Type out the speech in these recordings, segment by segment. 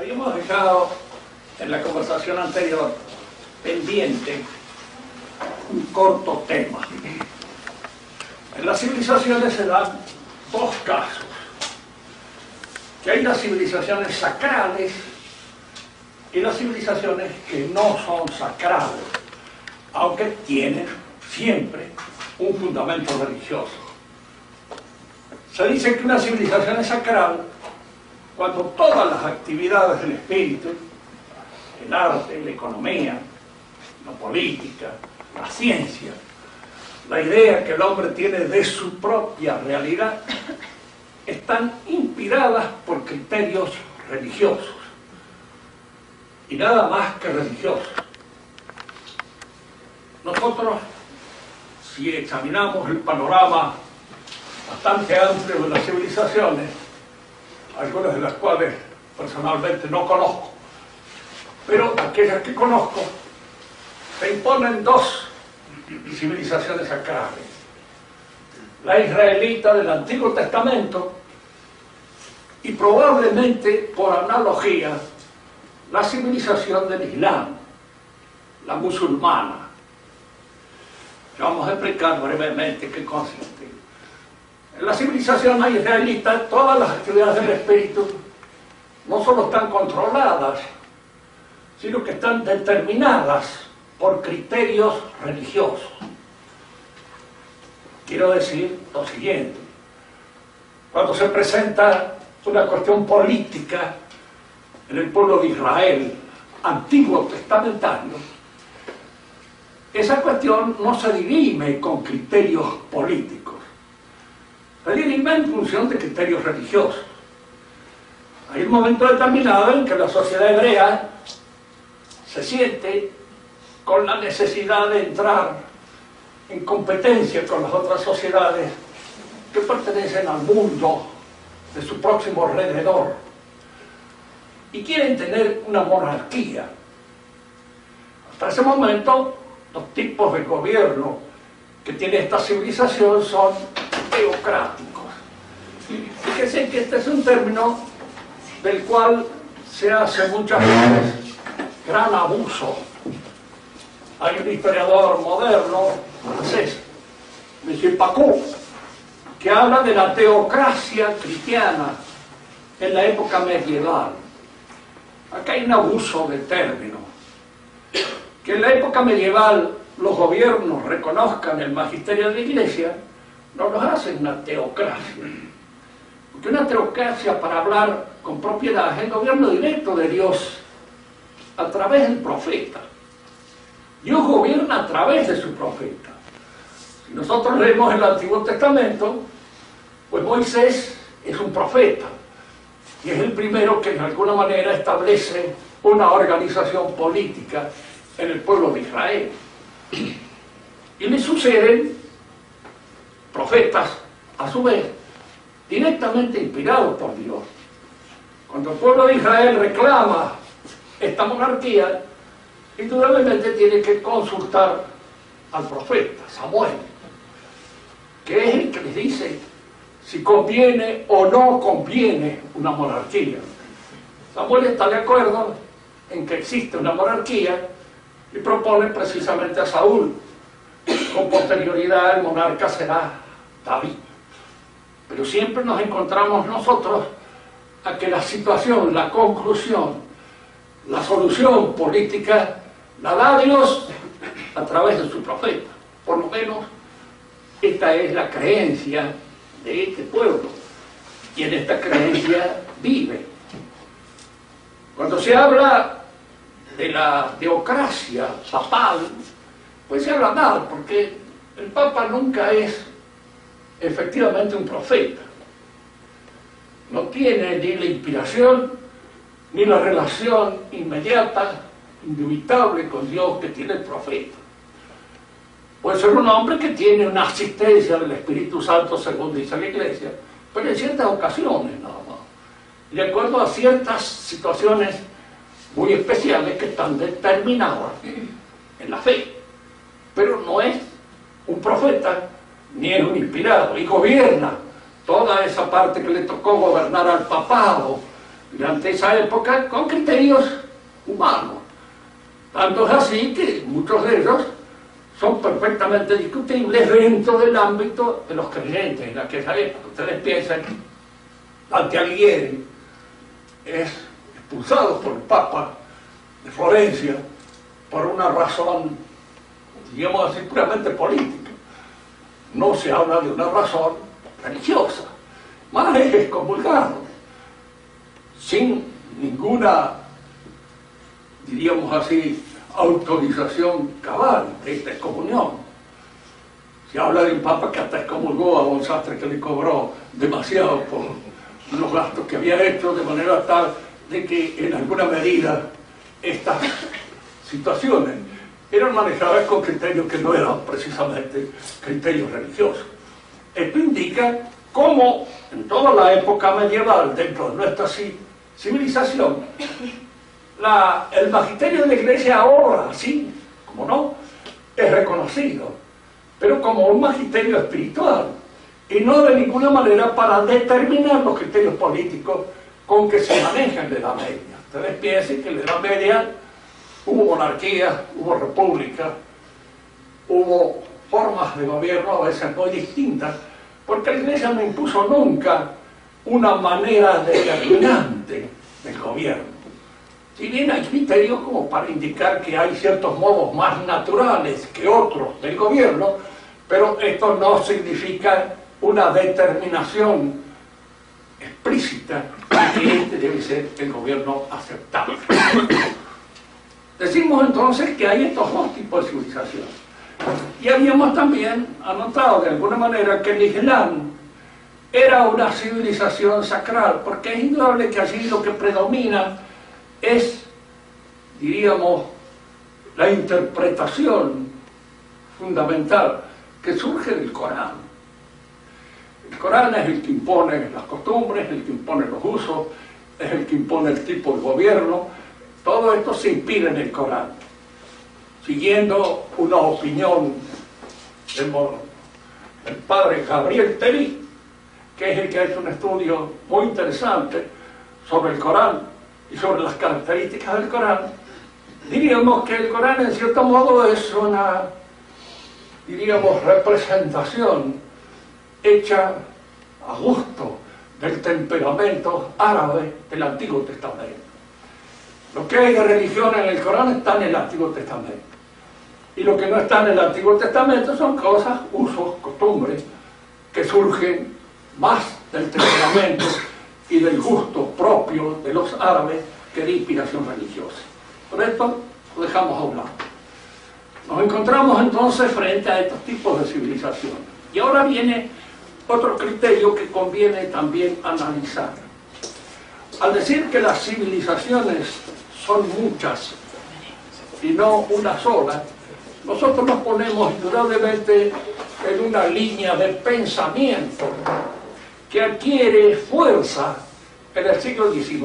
Habíamos dejado en la conversación anterior pendiente un corto tema. En las civilizaciones se dan dos casos, que hay las civilizaciones sacrales y las civilizaciones que no son sacrales, aunque tienen siempre un fundamento religioso. Se dice que una civilización es sacral cuando todas las actividades del espíritu, el arte, la economía, la política, la ciencia, la idea que el hombre tiene de su propia realidad, están inspiradas por criterios religiosos, y nada más que religiosos. Nosotros, si examinamos el panorama bastante amplio de las civilizaciones, algunas de las cuales personalmente no conozco, pero aquellas que conozco, se imponen dos civilizaciones sacrales: la israelita del Antiguo Testamento y probablemente, por analogía, la civilización del Islam, la musulmana. Vamos a explicar brevemente qué consiste. En la civilización israelita, todas las actividades del espíritu no solo están controladas, sino que están determinadas por criterios religiosos. Quiero decir lo siguiente: cuando se presenta una cuestión política en el pueblo de Israel, antiguo testamentario, esa cuestión no se dirime con criterios políticos, se dirime en función de criterios religiosos. Hay un momento determinado en que la sociedad hebrea se siente con la necesidad de entrar en competencia con las otras sociedades que pertenecen al mundo de su próximo alrededor y quieren tener una monarquía. Hasta ese momento, los tipos de gobierno que tiene esta civilización son teocráticos. Fíjense que este es un término del cual se hace muchas veces gran abuso. Hay un historiador moderno francés, M. Pacot, que habla de la teocracia cristiana en la época medieval. Acá hay un abuso de término. Que en la época medieval los gobiernos reconozcan el magisterio de la Iglesia no nos hace una teocracia. Porque una teocracia, para hablar con propiedad, es el gobierno directo de Dios a través del profeta. Dios gobierna a través de su profeta. Si nosotros leemos el Antiguo Testamento, pues Moisés es un profeta y es el primero que de alguna manera establece una organización política en el pueblo de Israel. Y le suceden profetas, a su vez, directamente inspirados por Dios. Cuando el pueblo de Israel reclama esta monarquía, indudablemente tiene que consultar al profeta Samuel, que es el que les dice si conviene o no conviene una monarquía. Samuel está de acuerdo en que existe una monarquía y propone precisamente a Saúl. Con posterioridad el monarca será David. Pero siempre nos encontramos nosotros a que la situación, la conclusión, la solución política la da Dios a través de su profeta. Por lo menos esta es la creencia de este pueblo, y en esta creencia vive. Cuando se habla de la teocracia papal, pues se habla mal, porque el Papa nunca es efectivamente un profeta. No tiene ni la inspiración ni la relación inmediata, indubitable con Dios que tiene el profeta. Puede ser un hombre que tiene una asistencia del Espíritu Santo, según dice la Iglesia, pero en ciertas ocasiones nada más, de acuerdo a ciertas situaciones muy especiales que están determinadas en la fe. Pero no es un profeta ni es un inspirado, y gobierna toda esa parte que le tocó gobernar al papado durante esa época con criterios humanos. Tanto es así que muchos de ellos son perfectamente discutibles dentro del ámbito de los creyentes en aquella época. Ustedes piensan, Dante Alighieri es expulsado por el Papa de Florencia por una razón, digamos así, puramente política. No se habla de una razón religiosa, más es excomulgado, sin ninguna, diríamos así, autorización cabal de esta excomunión. Se habla de un papa que hasta excomulgó a un sastre que le cobró demasiado por los gastos que había hecho, de manera tal de que en alguna medida estas situaciones eran manejadas con criterios que no eran precisamente criterios religiosos. Esto indica cómo en toda la época medieval, dentro de nuestra civilización, el magisterio de la Iglesia ahora, sí, como no, es reconocido, pero como un magisterio espiritual, y no de ninguna manera para determinar los criterios políticos con que se maneja en la Edad Media. Ustedes piensen que en la Edad Media hubo monarquía, hubo república, hubo formas de gobierno a veces muy distintas, porque la Iglesia no impuso nunca una manera determinante del gobierno. Si bien hay criterios como para indicar que hay ciertos modos más naturales que otros del gobierno, pero esto no significa una determinación explícita de que este debe ser el gobierno aceptable. Decimos entonces que hay estos dos tipos de civilización. Y habíamos también anotado de alguna manera que el Islam era una civilización sacral, porque es indudable que allí lo que predomina es, diríamos, la interpretación fundamental que surge del Corán. El Corán es el que impone las costumbres, el que impone los usos, es el que impone el tipo de gobierno. Todo esto se inspira en el Corán, siguiendo una opinión del padre Gabriel Teri, que es el que ha hecho un estudio muy interesante sobre el Corán y sobre las características del Corán. Diríamos que el Corán en cierto modo es una, diríamos, representación hecha a gusto del temperamento árabe del Antiguo Testamento. Lo que hay de religión en el Corán está en el Antiguo Testamento. Y lo que no está en el Antiguo Testamento son cosas, usos, costumbres, que surgen más del temperamento y del gusto propio de los árabes que de inspiración religiosa. Por esto lo dejamos a un lado. Nos encontramos entonces frente a estos tipos de civilización. Y ahora viene otro criterio que conviene también analizar. Al decir que las civilizaciones son muchas y no una sola, nosotros nos ponemos indudablemente en una línea de pensamiento que adquiere fuerza en el siglo XIX.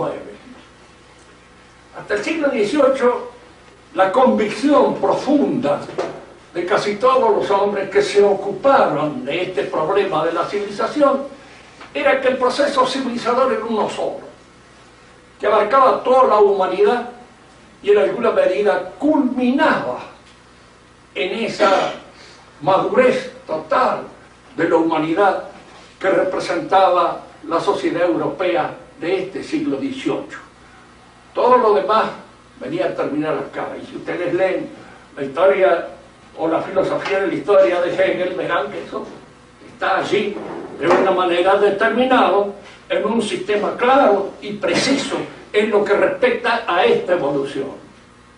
Hasta el siglo XVIII, la convicción profunda de casi todos los hombres que se ocuparon de este problema de la civilización era que el proceso civilizador era uno solo, que abarcaba toda la humanidad y en alguna medida culminaba en esa madurez total de la humanidad que representaba la sociedad europea de este siglo XVIII. Todo lo demás venía a terminar acá. Y si ustedes leen la historia o la filosofía de la historia de Hegel, verán que eso está allí de una manera determinado en un sistema claro y preciso en lo que respecta a esta evolución.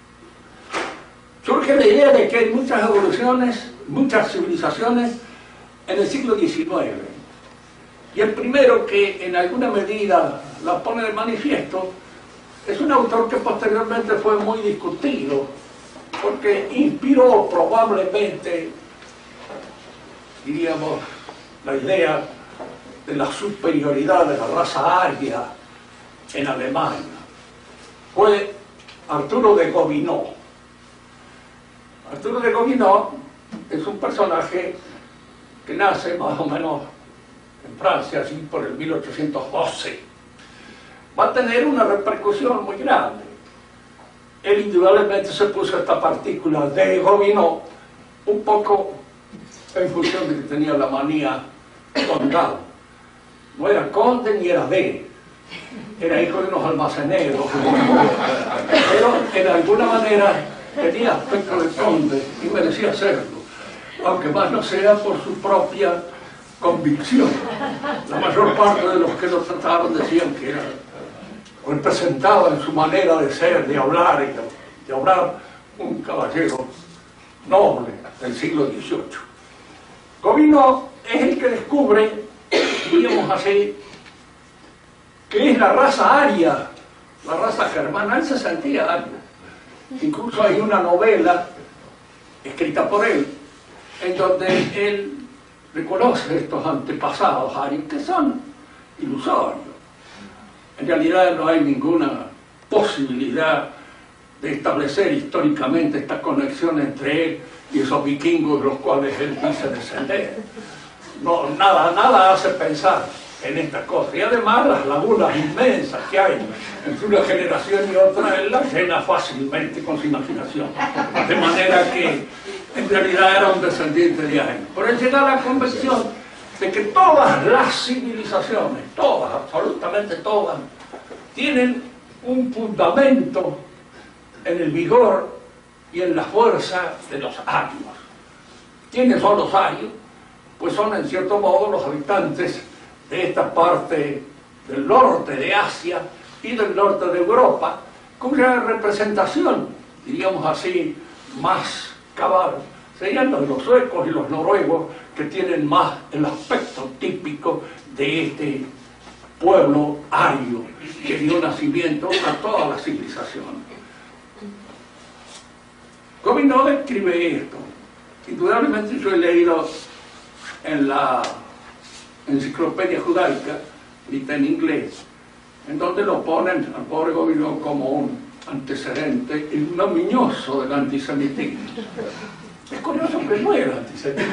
Surge la idea de que hay muchas evoluciones, muchas civilizaciones en el siglo XIX. Y el primero que en alguna medida la pone de manifiesto es un autor que posteriormente fue muy discutido, porque inspiró probablemente, diríamos, la idea de la superioridad de la raza aria en Alemania. Fue Arturo de Gobineau. Arturo de Gobineau es un personaje que nace más o menos en Francia, así por el 1812. va a tener una repercusión muy grande. Él indudablemente se puso esta partícula de Gobineau un poco en función de que tenía la manía condal. No era conde ni era era hijo de unos almaceneros, pero en alguna manera tenía aspecto de conde y merecía serlo, aunque más no sea por su propia convicción. La mayor parte de los que lo trataron decían que era, representaba en su manera de ser, de hablar y de obrar, un caballero noble del siglo XVIII. Gobineau es el que descubre, diríamos así, que es la raza aria, la raza germana. Él se sentía ario. Incluso hay una novela escrita por él en donde él reconoce estos antepasados arios que son ilusorios. En realidad no hay ninguna posibilidad de establecer históricamente esta conexión entre él y esos vikingos de los cuales él dice descender. No, nada hace pensar en esta cosa. Y además las lagunas inmensas que hay entre una generación y otra, él las llena fácilmente con su imaginación. De manera que en realidad era un descendiente de Aen. Por él llega a la convicción de que todas las civilizaciones, todas, absolutamente todas, tienen un fundamento en el vigor y en la fuerza de los arios. ¿Quiénes son los arios? Pues son en cierto modo los habitantes de esta parte del norte de Asia y del norte de Europa, cuya representación, diríamos así, más cabal, serían los de los suecos y los noruegos, que tienen más el aspecto típico de este pueblo ario que dio nacimiento a toda la civilización. Gobineau describe esto. Indudablemente yo he leído en la Enciclopedia Judaica, escrita en inglés, en donde lo ponen al pobre Gobineau como un antecedente ignominioso del antisemitismo. Es curioso que no era antisemita.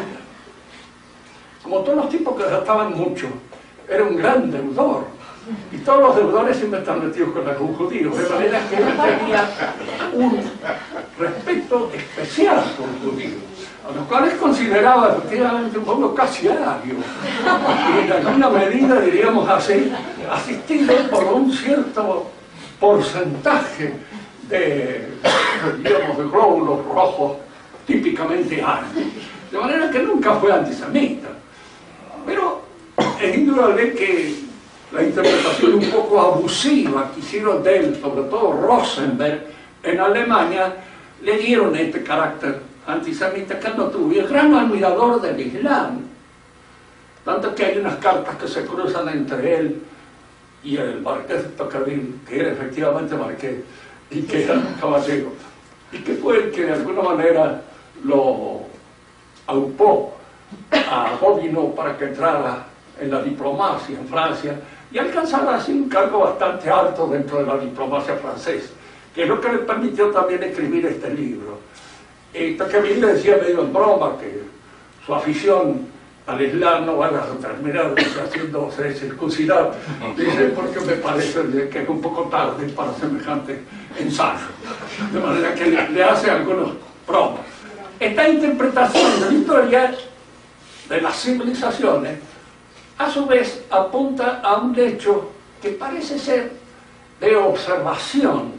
Como todos los tipos que gastaban mucho, era un gran deudor. Y todos los deudores siempre están metidos con algún judío, de manera que él tenía un respeto especial por los judíos, a los cuales consideraba efectivamente un pueblo casi ario, y en alguna medida, diríamos así, asistido por un cierto porcentaje de, digamos, de glóbulos rojos típicamente arios, de manera que nunca fue antisemita. Pero es indudable que la interpretación un poco abusiva que hicieron de él, sobre todo Rosenberg, en Alemania, le dieron este carácter antisemita que él no tuvo. Y el gran admirador del Islam, tanto que hay unas cartas que se cruzan entre él y el marqués de Tocqueville, que era efectivamente marqués y que era caballero, y que fue el que de alguna manera lo aupó a Gobineau para que entrara en la diplomacia en Francia y alcanzara así un cargo bastante alto dentro de la diplomacia francesa, que es lo que le permitió también escribir este libro. Tocqueville le decía medio en broma que su afición al Islam no va a terminar haciéndose circuncidar, dice, porque me parece que es un poco tarde para semejante ensayo, de manera que le hace algunos bromas. Esta interpretación de la historia de las civilizaciones a su vez apunta a un hecho que parece ser de observación,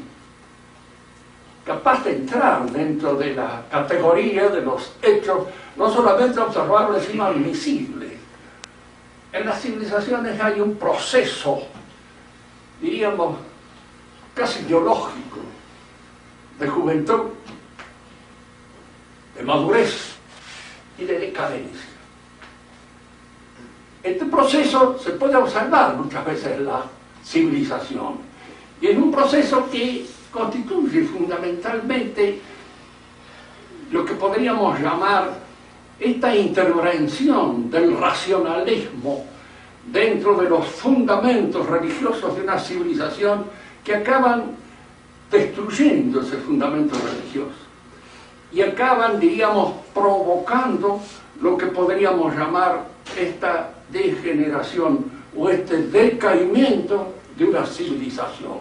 capaz de entrar dentro de la categoría de los hechos no solamente observables sino admisibles. En las civilizaciones hay un proceso, diríamos, casi biológico, de juventud, de madurez y de decadencia. Este proceso se puede observar muchas veces en la civilización, y es un proceso que constituye fundamentalmente lo que podríamos llamar esta intervención del racionalismo dentro de los fundamentos religiosos de una civilización, que acaban destruyendo ese fundamento religioso y acaban, diríamos, provocando lo que podríamos llamar esta degeneración o este decaimiento de una civilización.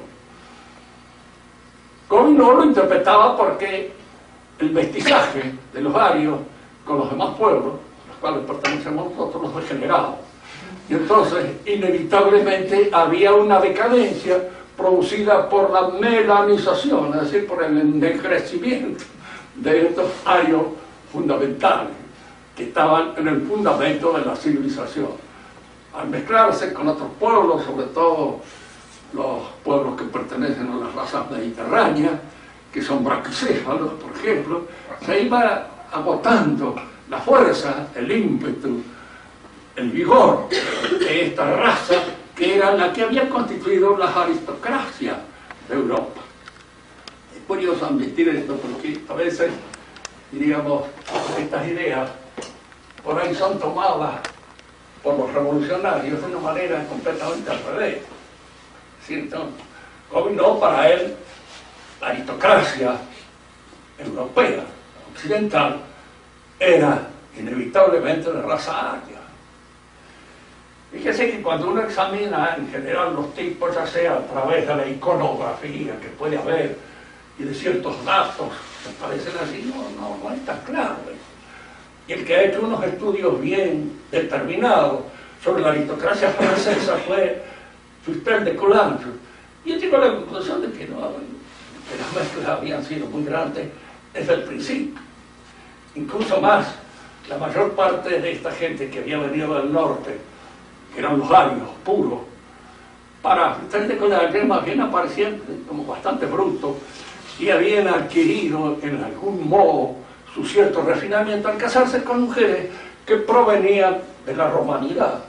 Gobineau lo interpretaba porque el mestizaje de los arios con los demás pueblos, a los cuales pertenecemos nosotros, los degenerados. Y entonces, inevitablemente, había una decadencia producida por la melanización, es decir, por el ennegrecimiento de estos arios fundamentales, que estaban en el fundamento de la civilización. Al mezclarse con otros pueblos, sobre todo los pueblos que pertenecen a las razas mediterráneas, que son braquicéfalos, por ejemplo, se iba agotando la fuerza, el ímpetu, el vigor de esta raza, que era la que había constituido las aristocracias de Europa. Es curioso admitir esto porque a veces, diríamos, estas ideas por ahí son tomadas por los revolucionarios de una manera completamente al revés. ¿Cierto? Gobineau, para él, la aristocracia europea, occidental, era inevitablemente de raza aria. Fíjese que cuando uno examina en general los tipos, ya sea a través de la iconografía que puede haber y de ciertos datos que parecen así, no es tan claro. Y el que ha hecho unos estudios bien determinados sobre la aristocracia francesa fue Fustel de Coulanges. Y él llegó a la conclusión de que las mezclas habían sido muy grandes desde el principio. Incluso más, la mayor parte de esta gente que había venido del norte, que eran los arios puros, para Fustel de Coulanges más bien aparecían como bastante brutos y habían adquirido en algún modo su cierto refinamiento al casarse con mujeres que provenían de la romanidad.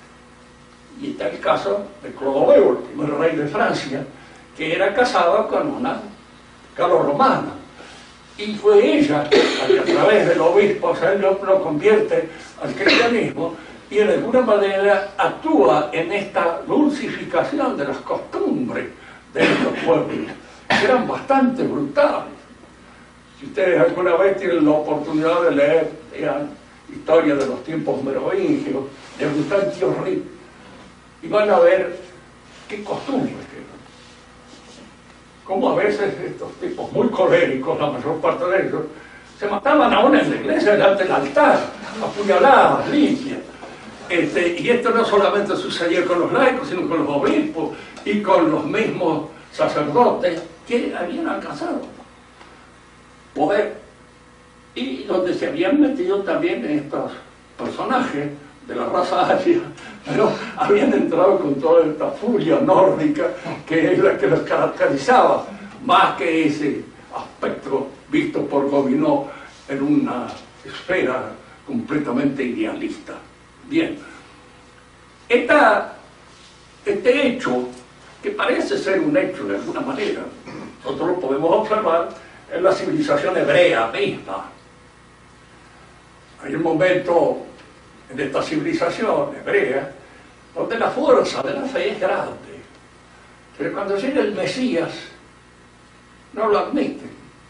Y está el caso de Clodoveo, el primer rey de Francia, que era casado con una galorromana. Y fue ella, a través del obispo, él lo convierte al cristianismo y de alguna manera actúa en esta dulcificación de las costumbres de estos pueblos, que eran bastante brutales. Si ustedes alguna vez tienen la oportunidad de leer historia de los tiempos merovingios, de Agustín Thierry, y van a ver qué costumbres eran. Como a veces estos tipos muy coléricos, la mayor parte de ellos, se mataban aún en la iglesia delante del altar, apuñaladas, limpias. Y esto no solamente sucedía con los laicos, sino con los obispos y con los mismos sacerdotes que habían alcanzado poder, y donde se habían metido también estos personajes de la raza aria, pero habían entrado con toda esta furia nórdica que es la que los caracterizaba, más que ese aspecto visto por Gobineau en una esfera completamente idealista. Bien, este hecho, que parece ser un hecho de alguna manera, nosotros lo podemos observar en la civilización hebrea misma. Hay un momento en esta civilización hebrea donde la fuerza de la fe es grande, pero cuando llega el Mesías no lo admiten.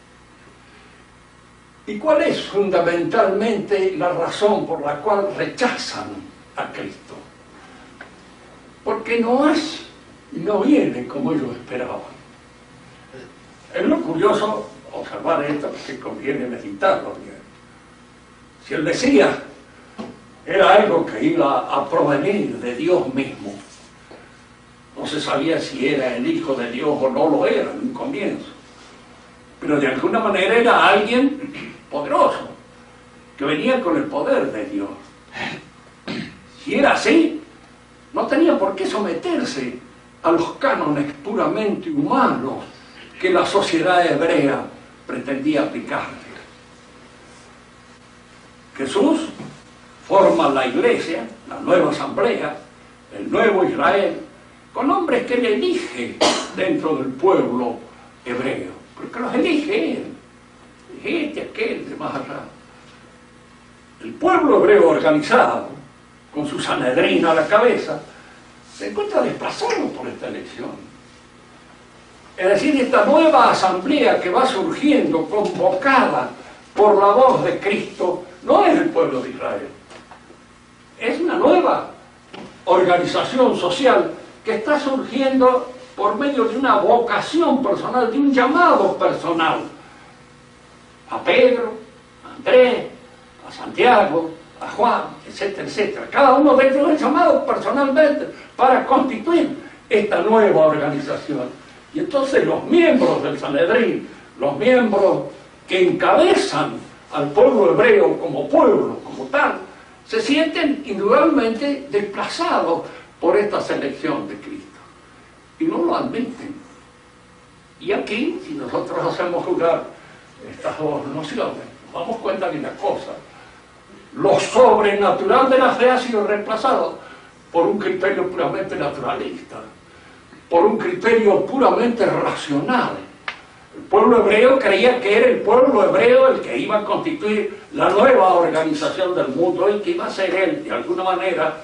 ¿Y cuál es fundamentalmente la razón por la cual rechazan a Cristo? Porque no es y no viene como ellos esperaban. Es lo curioso observar esto, porque conviene meditarlo bien. Si el Mesías era algo que iba a provenir de Dios mismo, no se sabía si era el Hijo de Dios o no lo era en un comienzo, pero de alguna manera era alguien poderoso, que venía con el poder de Dios. Si era así, no tenía por qué someterse a los cánones puramente humanos que la sociedad hebrea pretendía aplicarle. Jesús forma la iglesia, la nueva asamblea, el nuevo Israel, con hombres que él elige dentro del pueblo hebreo, porque los elige él, aquel, de más allá. El pueblo hebreo organizado, con su Sanedrín a la cabeza, se encuentra desplazado por esta elección. Es decir, esta nueva asamblea que va surgiendo, convocada por la voz de Cristo, no es el pueblo de Israel. Es una nueva organización social que está surgiendo por medio de una vocación personal, de un llamado personal a Pedro, a Andrés, a Santiago, a Juan, etcétera, etcétera. Cada uno de ellos es llamado personalmente para constituir esta nueva organización. Y entonces los miembros del Sanedrín, los miembros que encabezan al pueblo hebreo como pueblo, como tal, se sienten indudablemente desplazados por esta selección de Cristo. Y no lo admiten. Y aquí, si nosotros hacemos jugar estas dos nociones, nos damos cuenta de una cosa: lo sobrenatural de la fe ha sido reemplazado por un criterio puramente naturalista, por un criterio puramente racional. El pueblo hebreo creía que era el pueblo hebreo el que iba a constituir la nueva organización del mundo y que iba a ser él, de alguna manera,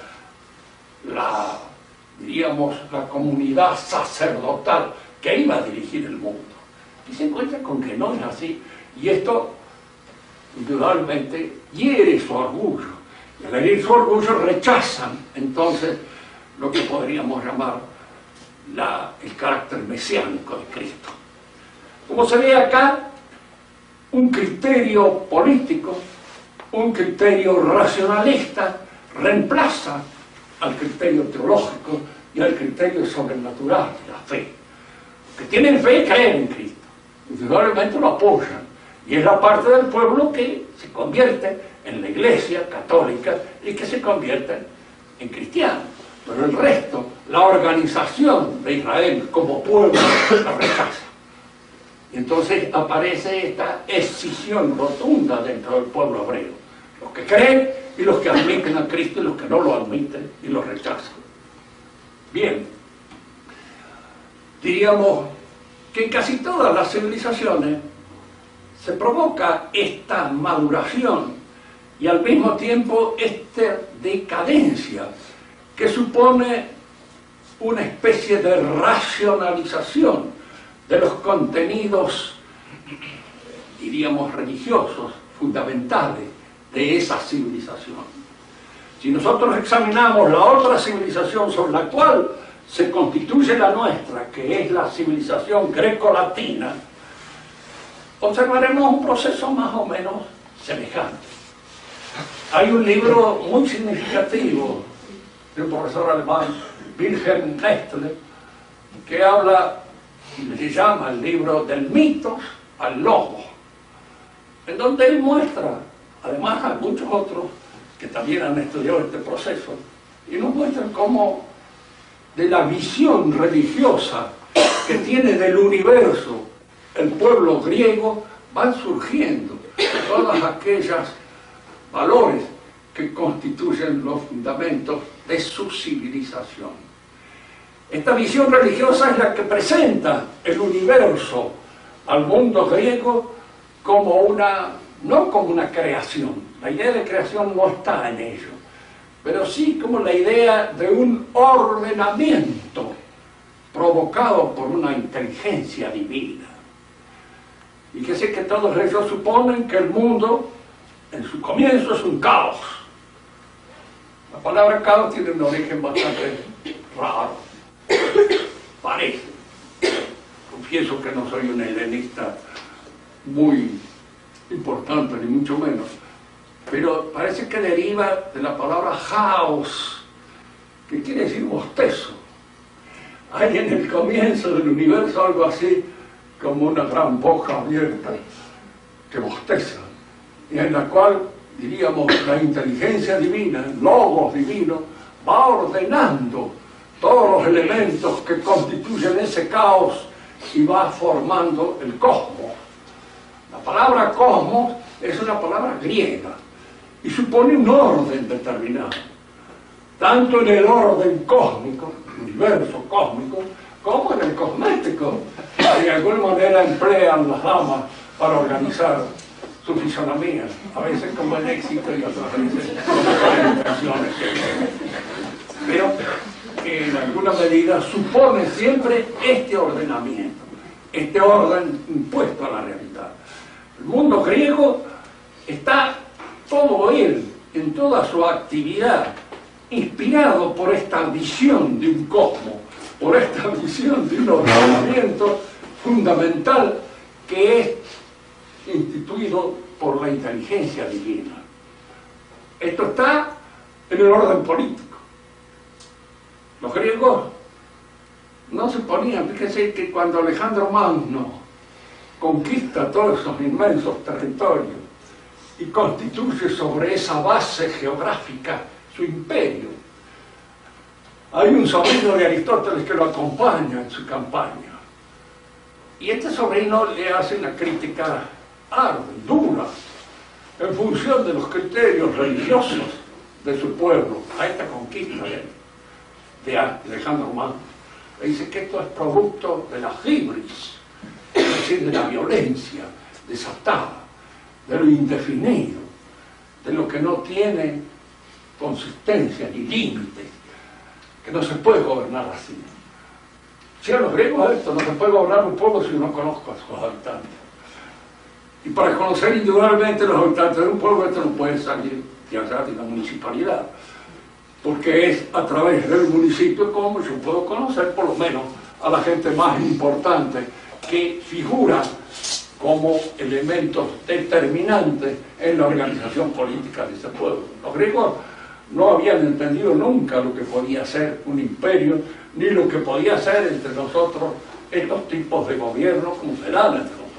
diríamos, la comunidad sacerdotal que iba a dirigir el mundo. Y se encuentra con que no es así. Y esto, indudablemente, hiere su orgullo. Y al herir su orgullo rechazan, entonces, lo que podríamos llamar el carácter mesiánico de Cristo. Como se ve acá, un criterio político, un criterio racionalista, reemplaza al criterio teológico y al criterio sobrenatural de la fe. Los que tienen fe creen en Cristo, indudablemente lo apoyan, y es la parte del pueblo que se convierte en la Iglesia católica y que se convierte en cristianos. Pero el resto, la organización de Israel como pueblo, la rechaza. Y entonces aparece esta escisión rotunda dentro del pueblo hebreo. Los que creen y los que admiten a Cristo y los que no lo admiten y lo rechazan. Bien, diríamos que en casi todas las civilizaciones se provoca esta maduración y al mismo tiempo esta decadencia que supone una especie de racionalización de los contenidos, diríamos, religiosos, fundamentales de esa civilización. Si nosotros examinamos la otra civilización sobre la cual se constituye la nuestra, que es la civilización greco-latina, observaremos un proceso más o menos semejante. Hay un libro muy significativo de un profesor alemán, Wilhelm Nestle, que habla, y se llama el libro del mito al logos, en donde él muestra, además a muchos otros que también han estudiado este proceso, y nos muestran cómo de la visión religiosa que tiene del universo el pueblo griego van surgiendo todas aquellas valores que constituyen los fundamentos de su civilización. Esta visión religiosa es la que presenta el universo al mundo griego como no como una creación. La idea de creación no está en ello, pero sí como la idea de un ordenamiento provocado por una inteligencia divina. Y que sé que todos ellos suponen que el mundo, en su comienzo, es un caos. La palabra caos tiene un origen bastante raro. Parece. Confieso que no soy un helenista muy importante, ni mucho menos, pero parece que deriva de la palabra haos, que quiere decir bostezo. Hay en el comienzo del universo algo así como una gran boca abierta que bosteza, y en la cual, diríamos, la inteligencia divina, el logos divino, va ordenando todos los elementos que constituyen ese caos y va formando el cosmos. La palabra cosmos es una palabra griega y supone un orden determinado, tanto en el orden cósmico, el universo cósmico, como en el cosmético, que de alguna manera emplean las damas para organizar su fisonomía, a veces con buen éxito y otras veces con intenciones. Pero que en alguna medida supone siempre este ordenamiento, este orden impuesto a la realidad. El mundo griego está todo él, en toda su actividad, inspirado por esta visión de un cosmos, por esta visión de un ordenamiento fundamental que es instituido por la inteligencia divina. Esto está en el orden político. Los griegos no se ponían, fíjense que cuando Alejandro Magno conquista todos esos inmensos territorios y constituye sobre esa base geográfica su imperio, hay un sobrino de Aristóteles que lo acompaña en su campaña. Y este sobrino le hace una crítica ardua, dura, en función de los criterios religiosos de su pueblo, a esta conquista de Alejandro Magno. Le dice que esto es producto de la hibris, es decir, de la violencia desatada, de lo indefinido, de lo que no tiene consistencia ni límites, que no se puede gobernar así. Si a los griegos esto, no se puede gobernar un pueblo si no conozco a sus habitantes. Y para conocer individualmente los habitantes de un pueblo, esto no puede salir de allá de la municipalidad, porque es a través del municipio como yo puedo conocer por lo menos a la gente más importante que figura como elementos determinantes en la organización política de ese pueblo. Los griegos no habían entendido nunca lo que podía ser un imperio, ni lo que podía ser entre nosotros estos tipos de gobierno como se dan entre nosotros.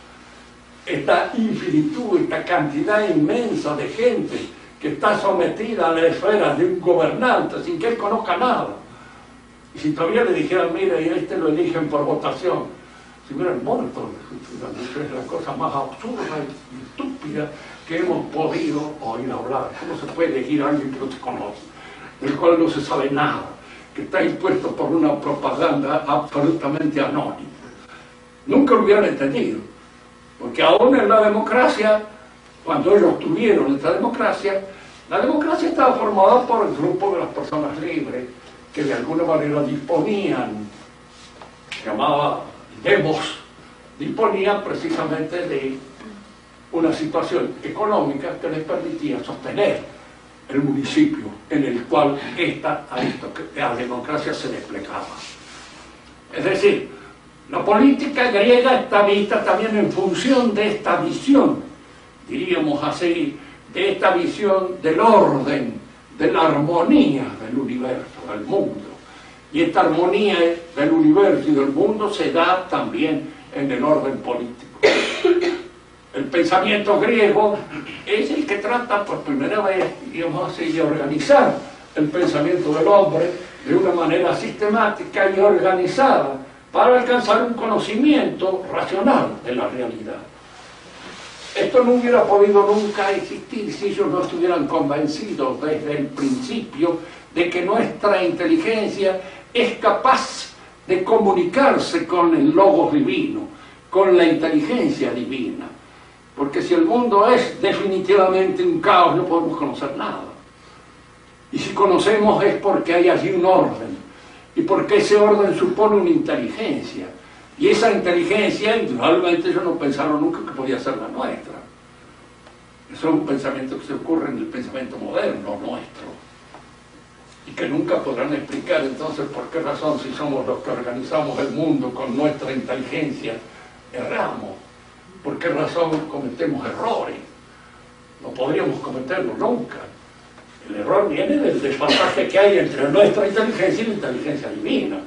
Esta infinitud, esta cantidad inmensa de gente que está sometida a la esfera de un gobernante sin que él conozca nada. Y si todavía le dijeran, mira, y a este lo eligen por votación, si hubieran muerto, es la cosa más absurda y estúpida que hemos podido oír hablar. ¿Cómo se puede elegir a alguien que no se conoce, del cual no se sabe nada, que está impuesto por una propaganda absolutamente anónima? Nunca lo hubieran entendido, porque aún en la democracia, cuando ellos tuvieron esta democracia, la democracia estaba formada por el grupo de las personas libres, que de alguna manera disponían, se llamaba demos, disponían precisamente de una situación económica que les permitía sostener el municipio en el cual la democracia se desplegaba. Es decir, la política griega está vista también en función de esta visión, diríamos así, de esta visión del orden, de la armonía del universo, del mundo. Y esta armonía del universo y del mundo se da también en el orden político. El pensamiento griego es el que trata por primera vez, digamos así, de organizar el pensamiento del hombre de una manera sistemática y organizada para alcanzar un conocimiento racional de la realidad. Esto no hubiera podido nunca existir si ellos no estuvieran convencidos desde el principio de que nuestra inteligencia es capaz de comunicarse con el logos divino, con la inteligencia divina. Porque si el mundo es definitivamente un caos, no podemos conocer nada. Y si conocemos es porque hay allí un orden, y porque ese orden supone una inteligencia. Y esa inteligencia, indudablemente, ellos no pensaron nunca que podía ser la nuestra. Eso es un pensamiento que se ocurre en el pensamiento moderno nuestro, y que nunca podrán explicar entonces por qué razón, si somos los que organizamos el mundo con nuestra inteligencia, erramos. ¿Por qué razón cometemos errores? No podríamos cometerlo nunca. El error viene del desfasaje que hay entre nuestra inteligencia y la inteligencia divina.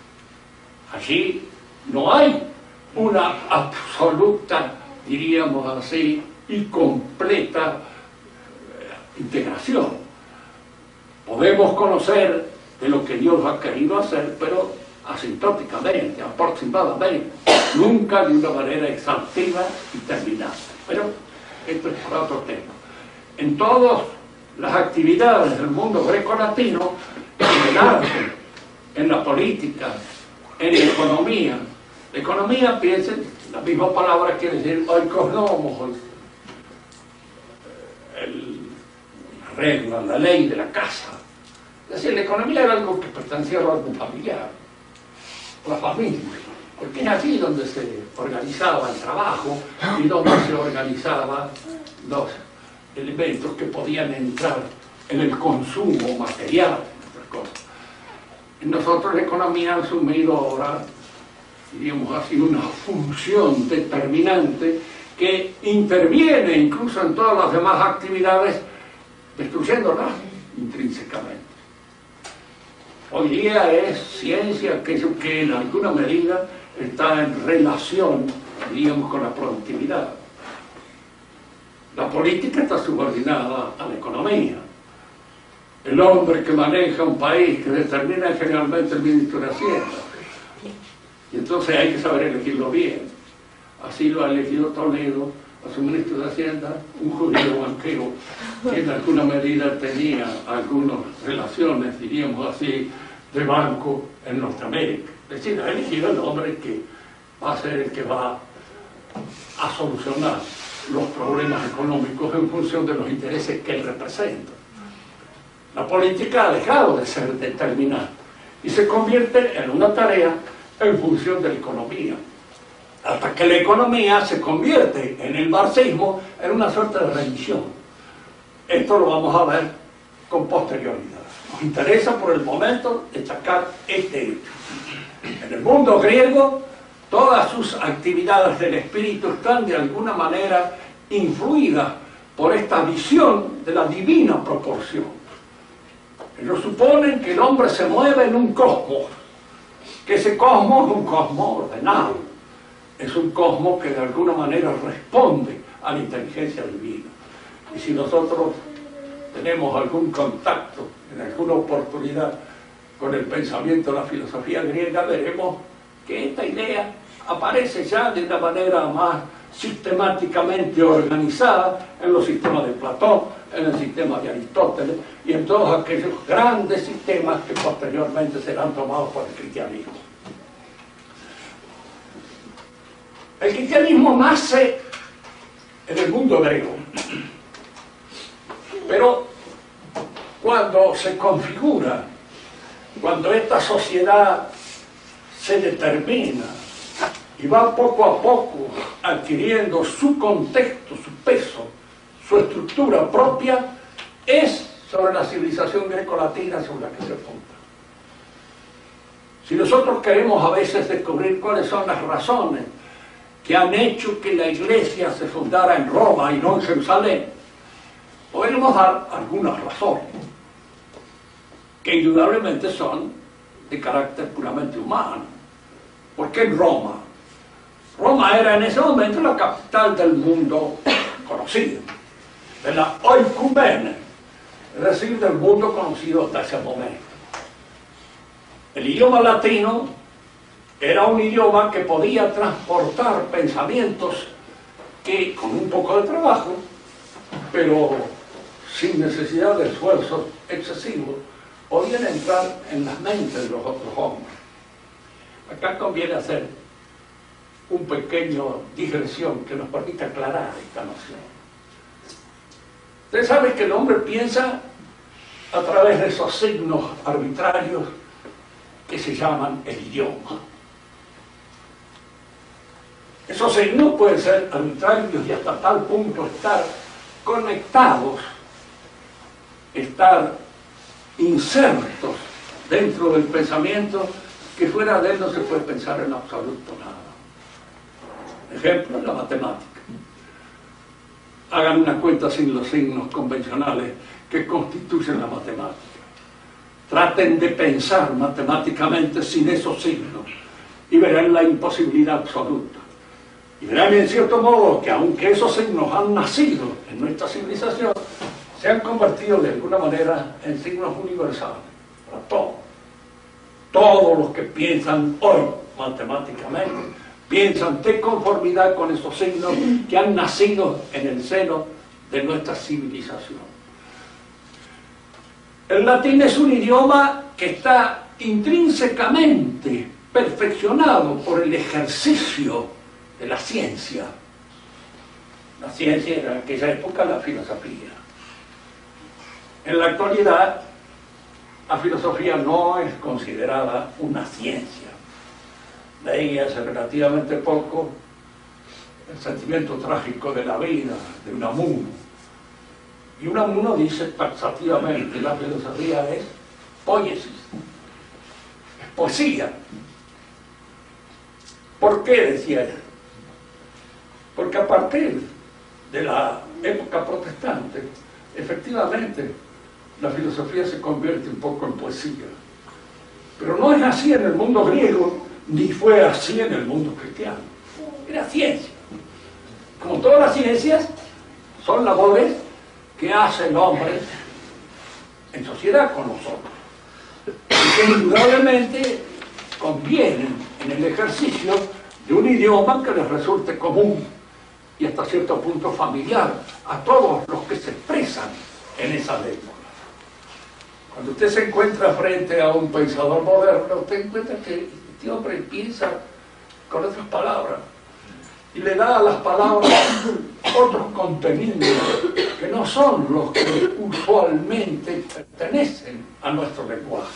Allí no hay una absoluta, diríamos así, y completa integración. Podemos conocer de lo que Dios ha querido hacer, pero asintóticamente, aproximadamente, nunca de una manera exhaustiva y terminada. Pero esto es para otro tema. En todas las actividades del mundo greco-latino, en el arte, en la política, en la economía. La economía, piensen, la misma palabra quiere decir oikosnomos, la regla, la ley de la casa. Es decir, la economía era algo que pertenecía al orden familiar, la familia, porque es allí donde se organizaba el trabajo y donde se organizaban los elementos que podían entrar en el consumo material, otras cosas. Nosotros la economía ha asumido ahora, diríamos así, una función determinante que interviene incluso en todas las demás actividades, destruyéndolas intrínsecamente. Hoy día es ciencia que en alguna medida está en relación, diríamos, con la productividad. La política está subordinada a la economía. El hombre que maneja un país, que determina generalmente el ministro de Hacienda. Y entonces hay que saber elegirlo bien. Así lo ha elegido Toledo a su ministro de Hacienda, un judío banquero que en alguna medida tenía algunas relaciones, diríamos así, de banco en Norteamérica. Es decir, ha elegido el hombre que va a ser el que va a solucionar los problemas económicos en función de los intereses que él representa. La política ha dejado de ser determinada y se convierte en una tarea en función de la economía, hasta que la economía se convierte en el marxismo en una suerte de religión. Esto lo vamos a ver con posterioridad. Nos interesa por el momento destacar este hecho. En el mundo griego, todas sus actividades del espíritu están de alguna manera influidas por esta visión de la divina proporción. Ellos suponen que el hombre se mueve en un cosmos, que ese cosmos es un cosmos ordenado, es un cosmos que de alguna manera responde a la inteligencia divina. Y si nosotros tenemos algún contacto, en alguna oportunidad, con el pensamiento de la filosofía griega, veremos que esta idea aparece ya de una manera más sistemáticamente organizada en los sistemas de Platón, en el sistema de Aristóteles y en todos aquellos grandes sistemas que posteriormente serán tomados por el cristianismo. El cristianismo nace en el mundo griego, pero cuando se configura, cuando esta sociedad se determina y va poco a poco adquiriendo su contexto, su peso, su estructura propia, es sobre la civilización grecolatina sobre la que se funda. Si nosotros queremos a veces descubrir cuáles son las razones que han hecho que la Iglesia se fundara en Roma y no en Jerusalén, podemos dar algunas razones, que indudablemente son de carácter puramente humano. ¿Por qué en Roma? Roma era en ese momento la capital del mundo conocido, de la oikumene, es decir, del mundo conocido hasta ese momento. El idioma latino era un idioma que podía transportar pensamientos que, con un poco de trabajo, pero sin necesidad de esfuerzos excesivos, podían entrar en las mentes de los otros hombres. Acá conviene hacer un pequeño digresión que nos permita aclarar esta noción. Ustedes saben que el hombre piensa a través de esos signos arbitrarios que se llaman el idioma. Esos signos pueden ser arbitrarios y hasta tal punto estar conectados, estar insertos dentro del pensamiento, que fuera de él no se puede pensar en absoluto nada. Ejemplo, la matemática. Hagan una cuenta sin los signos convencionales que constituyen la matemática. Traten de pensar matemáticamente sin esos signos y verán la imposibilidad absoluta. Y verán en cierto modo que aunque esos signos han nacido en nuestra civilización, se han convertido de alguna manera en signos universales para todos. Todos los que piensan hoy matemáticamente piensan de conformidad con esos signos que han nacido en el seno de nuestra civilización. El latín es un idioma que está intrínsecamente perfeccionado por el ejercicio de la ciencia. La ciencia era en aquella época la filosofía. En la actualidad, la filosofía no es considerada una ciencia. De ahí hace relativamente poco el sentimiento trágico de la vida de Unamuno. Y Unamuno dice taxativamente: la filosofía es poiesis. poesía. ¿Por qué decía él? Porque a partir de la época protestante, efectivamente, la filosofía se convierte un poco en poesía. Pero no es así en el mundo griego, ni fue así en el mundo cristiano. Era ciencia. Como todas las ciencias, son labores que hace el hombre en sociedad con nosotros. Y que indudablemente convienen en el ejercicio de un idioma que les resulte común y hasta cierto punto familiar a todos los que se expresan en esa lengua. Cuando usted se encuentra frente a un pensador moderno, usted encuentra que este hombre piensa con otras palabras y le da a las palabras otros contenidos que no son los que usualmente pertenecen a nuestro lenguaje.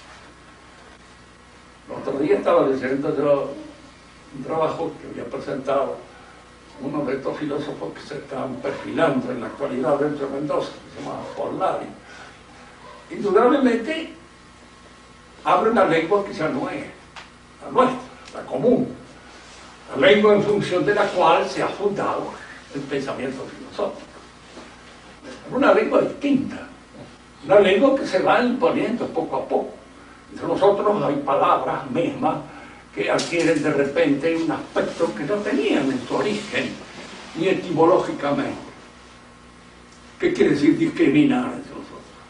El otro día estaba leyendo yo un trabajo que había presentado uno de estos filósofos que se están perfilando en la actualidad dentro de Mendoza, que se llama Pollari. Indudablemente habla una lengua que ya no es la nuestra, la común, la lengua en función de la cual se ha fundado el pensamiento filosófico. Una lengua distinta, una lengua que se va imponiendo poco a poco. Entre nosotros hay palabras mismas que adquieren de repente un aspecto que no tenían en su origen, ni etimológicamente. ¿Qué quiere decir discriminar entre nosotros?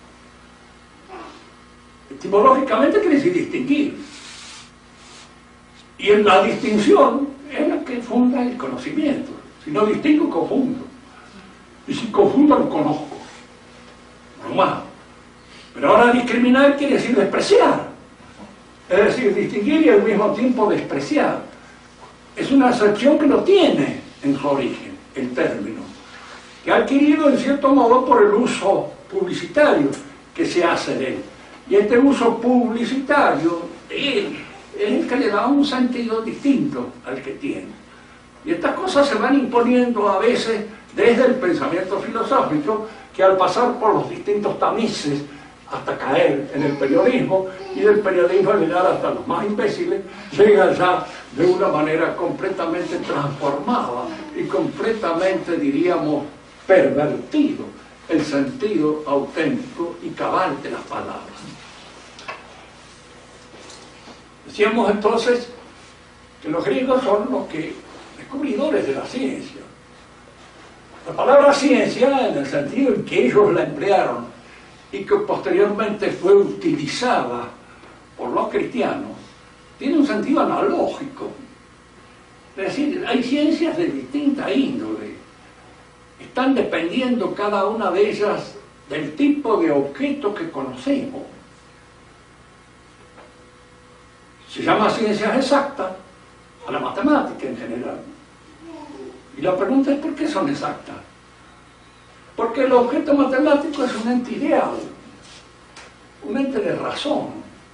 Etimológicamente quiere decir distinguir. Y en la distinción es la que funda el conocimiento. Si no distingo, confundo. Y si confundo, lo conozco. Normal. Pero ahora discriminar quiere decir despreciar. Es decir, distinguir y al mismo tiempo despreciar. Es una acepción que no tiene en su origen el término, que ha adquirido en cierto modo por el uso publicitario que se hace de él. Y este uso publicitario es el que le da un sentido distinto al que tiene. Y estas cosas se van imponiendo a veces desde el pensamiento filosófico, que al pasar por los distintos tamices hasta caer en el periodismo, y del periodismo llegar hasta los más imbéciles, llega ya de una manera completamente transformada y completamente, diríamos, pervertido el sentido auténtico y cabal de las palabras. Decíamos entonces que los griegos son los descubridores de la ciencia. La palabra ciencia, en el sentido en que ellos la emplearon y que posteriormente fue utilizada por los cristianos, tiene un sentido analógico. Es decir, hay ciencias de distinta índole. Están dependiendo cada una de ellas del tipo de objeto que conocemos. Se llama ciencias exactas a la matemática en general. Y la pregunta es ¿por qué son exactas? Porque el objeto matemático es un ente ideal, un ente de razón.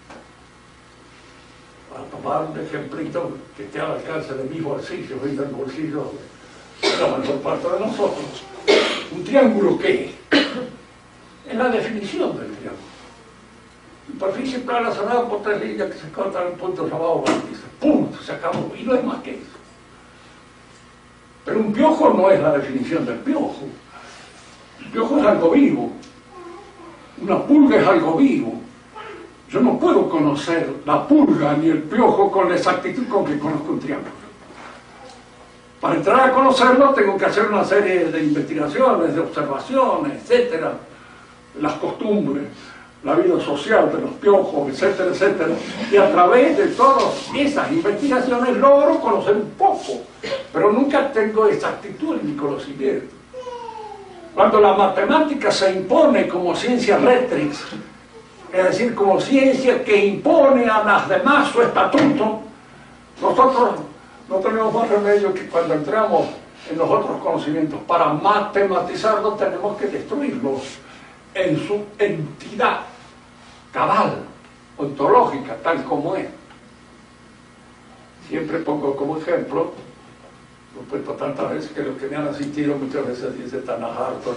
Para tomar un ejemplito que esté al alcance de mi bolsillo y del bolsillo de la mayor parte de nosotros, ¿un triángulo qué es? Es la definición del triángulo. Superficie plana cerrada por tres líneas que se cortan en punto llamado vértice. Punto, se acabó. Y no es más que eso. Pero un piojo no es la definición del piojo. El piojo es algo vivo. Una pulga es algo vivo. Yo no puedo conocer la pulga ni el piojo con la exactitud con que conozco un triángulo. Para entrar a conocerlo tengo que hacer una serie de investigaciones, de observaciones, etcétera, las costumbres, la vida social de los piojos, etcétera, etcétera. Y a través de todas esas investigaciones logro conocer un poco, pero nunca tengo exactitud en mi conocimiento. Cuando la matemática se impone como ciencia rectrix, es decir, como ciencia que impone a las demás su estatuto, nosotros no tenemos más remedio que cuando entramos en los otros conocimientos, para matematizarlos tenemos que destruirlos en su entidad cabal, ontológica, tal como es. Siempre pongo como ejemplo, lo he puesto tantas veces que los que me han asistido muchas veces dicen están hartos,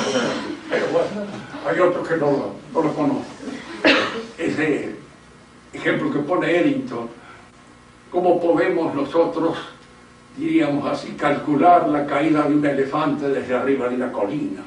pero bueno, hay otros que no lo conocen. Ese ejemplo que pone Eddington, ¿cómo podemos nosotros, diríamos así, calcular la caída de un elefante desde arriba de una colina?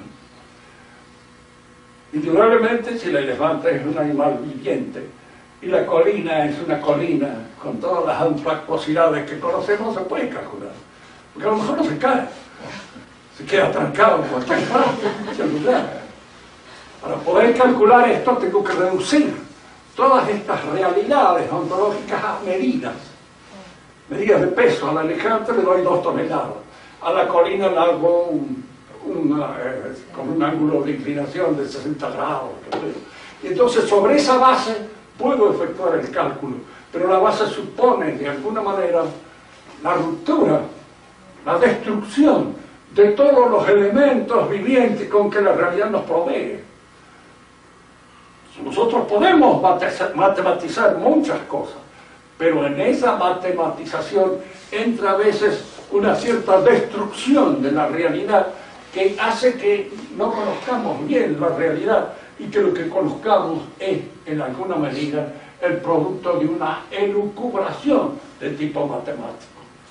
Indudablemente, si el elefante es un animal viviente y la colina es una colina con todas las anfractuosidades que conocemos, se puede calcular. Porque a lo mejor no se cae, se queda atrancado en cualquier parte, en cualquier lugar. Para poder calcular esto tengo que reducir todas estas realidades ontológicas a medidas de peso. Al elefante le doy 2 toneladas, a la colina le hago con un ángulo de inclinación de 60 grados. Y entonces sobre esa base puedo efectuar el cálculo, pero la base supone de alguna manera la ruptura, la destrucción de todos los elementos vivientes con que la realidad nos provee. Nosotros podemos matematizar muchas cosas, pero en esa matematización entra a veces una cierta destrucción de la realidad que hace que no conozcamos bien la realidad y que lo que conozcamos es, en alguna medida, el producto de una elucubración de tipo matemático.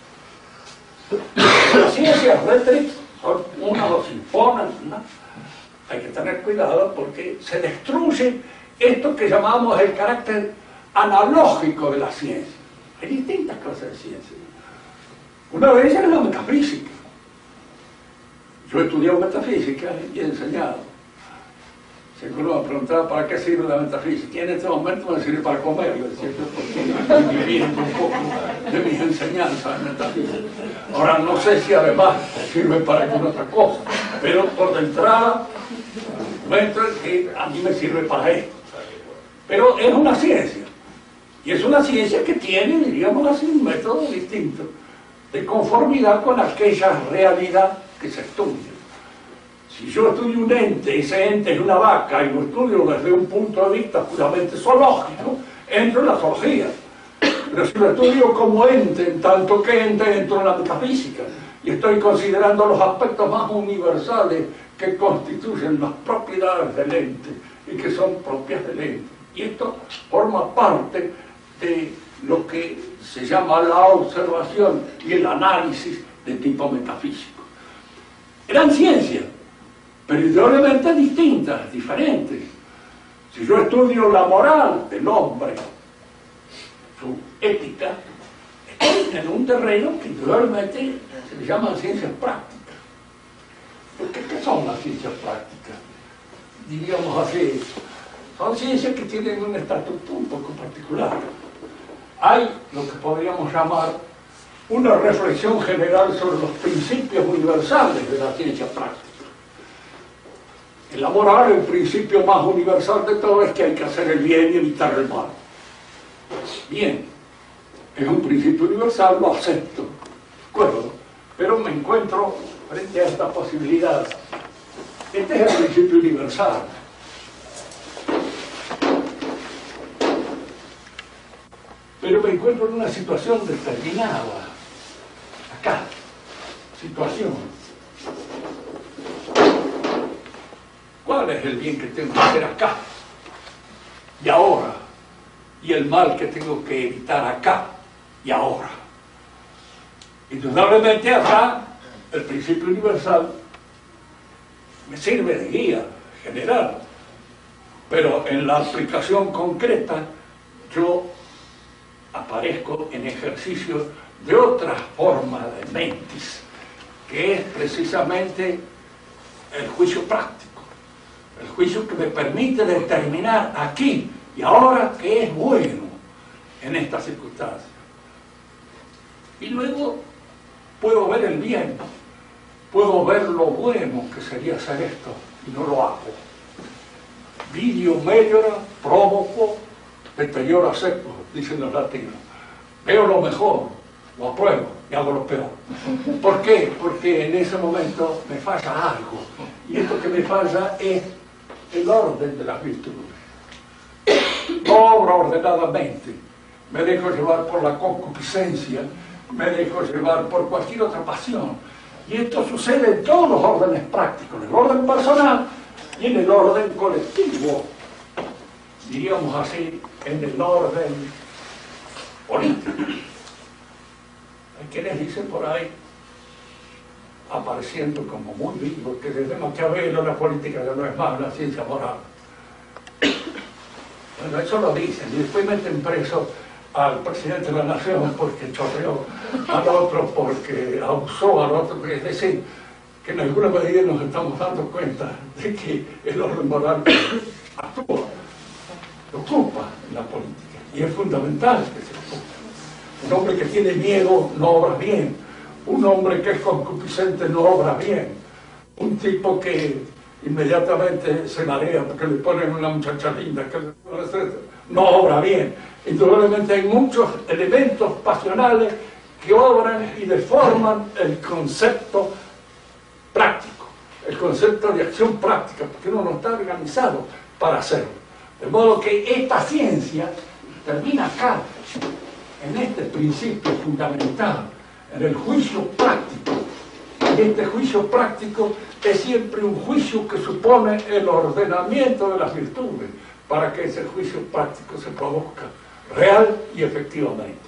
Las ciencias rétrix son unas o sinfonas, ¿no? Hay que tener cuidado porque se destruye esto que llamamos el carácter analógico de la ciencia. Hay distintas clases de ciencia. Una de ellas es la metafísica. Yo he estudiado metafísica y he enseñado. Si alguno me preguntaba para qué sirve la metafísica, y en este momento me sirve para comer, porque estoy viviendo un poco de mis enseñanzas en metafísica. Ahora no sé si además sirve para alguna otra cosa, pero por de entrada muestro que a mí me sirve para esto. Pero es una ciencia, y es una ciencia que tiene, diríamos así, un método distinto, de conformidad con aquella realidad que se estudia. Si yo estudio un ente, ese ente es una vaca, y lo estudio desde un punto de vista puramente zoológico, entro en la zoología. Pero si lo estudio como ente, en tanto que ente, entro en la metafísica, y estoy considerando los aspectos más universales que constituyen las propiedades del ente, y que son propias del ente. Y esto forma parte de lo que se llama la observación y el análisis de tipo metafísico. Eran ciencias, pero indudablemente distintas, diferentes. Si yo estudio la moral del hombre, su ética, estoy en un terreno que indudablemente se le llaman ciencias prácticas. Porque ¿qué son las ciencias prácticas? Diríamos así, son ciencias que tienen un estatuto un poco particular. Hay lo que podríamos llamar una reflexión general sobre los principios universales de la ciencia práctica. En la moral, el principio más universal de todo es que hay que hacer el bien y evitar el mal. Bien, es un principio universal, lo acepto, ¿de acuerdo? Pero me encuentro frente a esta posibilidad. Este es el principio universal. Pero me encuentro en una situación determinada. Acá. Situación. ¿Cuál es el bien que tengo que hacer acá? Y ahora. Y el mal que tengo que evitar acá y ahora. Indudablemente acá, el principio universal me sirve de guía general. Pero en la aplicación concreta, yo aparezco en ejercicio de otra forma de mentis, que es precisamente el juicio práctico, el juicio que me permite determinar aquí y ahora qué es bueno en estas circunstancias. Y luego puedo ver el bien, puedo ver lo bueno que sería hacer esto y no lo hago. Video meliora, provoco, deteriora seco, dicen los latinos. Veo lo mejor, lo apruebo y hago lo peor. ¿Por qué? Porque en ese momento me falla algo. Y esto que me falla es el orden de las virtudes. No obro ordenadamente. Me dejo llevar por la concupiscencia, me dejo llevar por cualquier otra pasión. Y esto sucede en todos los órdenes prácticos, en el orden personal y en el orden colectivo. diríamos así, en el orden político. Hay quienes dicen por ahí, apareciendo como muy vivos, que desde Maquiavelo la política ya no es más una ciencia moral. Bueno, eso lo dicen, y después meten preso al presidente de la nación porque chorreó al otro, porque abusó al otro, es decir, que en alguna medida nos estamos dando cuenta de que el orden moral actúa, ocupa en la política, y es fundamental que se ocupe. Un hombre que tiene miedo no obra bien, un hombre que es concupiscente no obra bien, un tipo que inmediatamente se marea porque le ponen una muchacha linda, no obra bien. Indudablemente hay muchos elementos pasionales que obran y deforman el concepto práctico, el concepto de acción práctica, porque uno no está organizado para hacerlo. De modo que esta ciencia termina acá, en este principio fundamental, en el juicio práctico. Y este juicio práctico es siempre un juicio que supone el ordenamiento de las virtudes, para que ese juicio práctico se produzca real y efectivamente.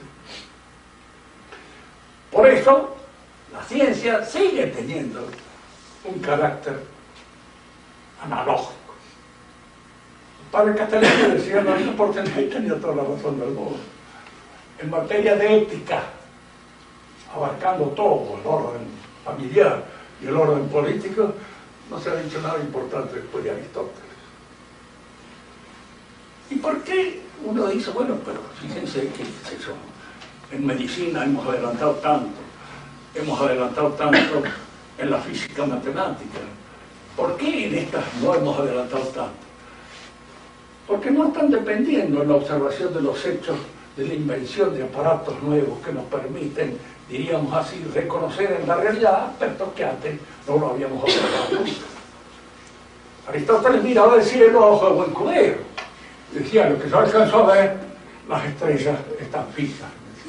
Por eso, la ciencia sigue teniendo un carácter analógico. El padre Castellano decía, no, no por tener, tenía toda la razón del mundo. En materia de ética, abarcando todo, el orden familiar y el orden político, no se ha dicho nada importante después de Aristóteles. ¿Y por qué? Uno dice, bueno, pero fíjense que es eso. En medicina hemos adelantado tanto en la física matemática. ¿Por qué en estas no hemos adelantado tanto? Porque no están dependiendo en la observación de los hechos de la invención de aparatos nuevos que nos permiten, diríamos así, reconocer en la realidad aspectos que antes no lo habíamos observado. Aristóteles miraba el cielo a ojo de buen cubero. Decía, lo que yo alcanzo a ver, las estrellas están fijas.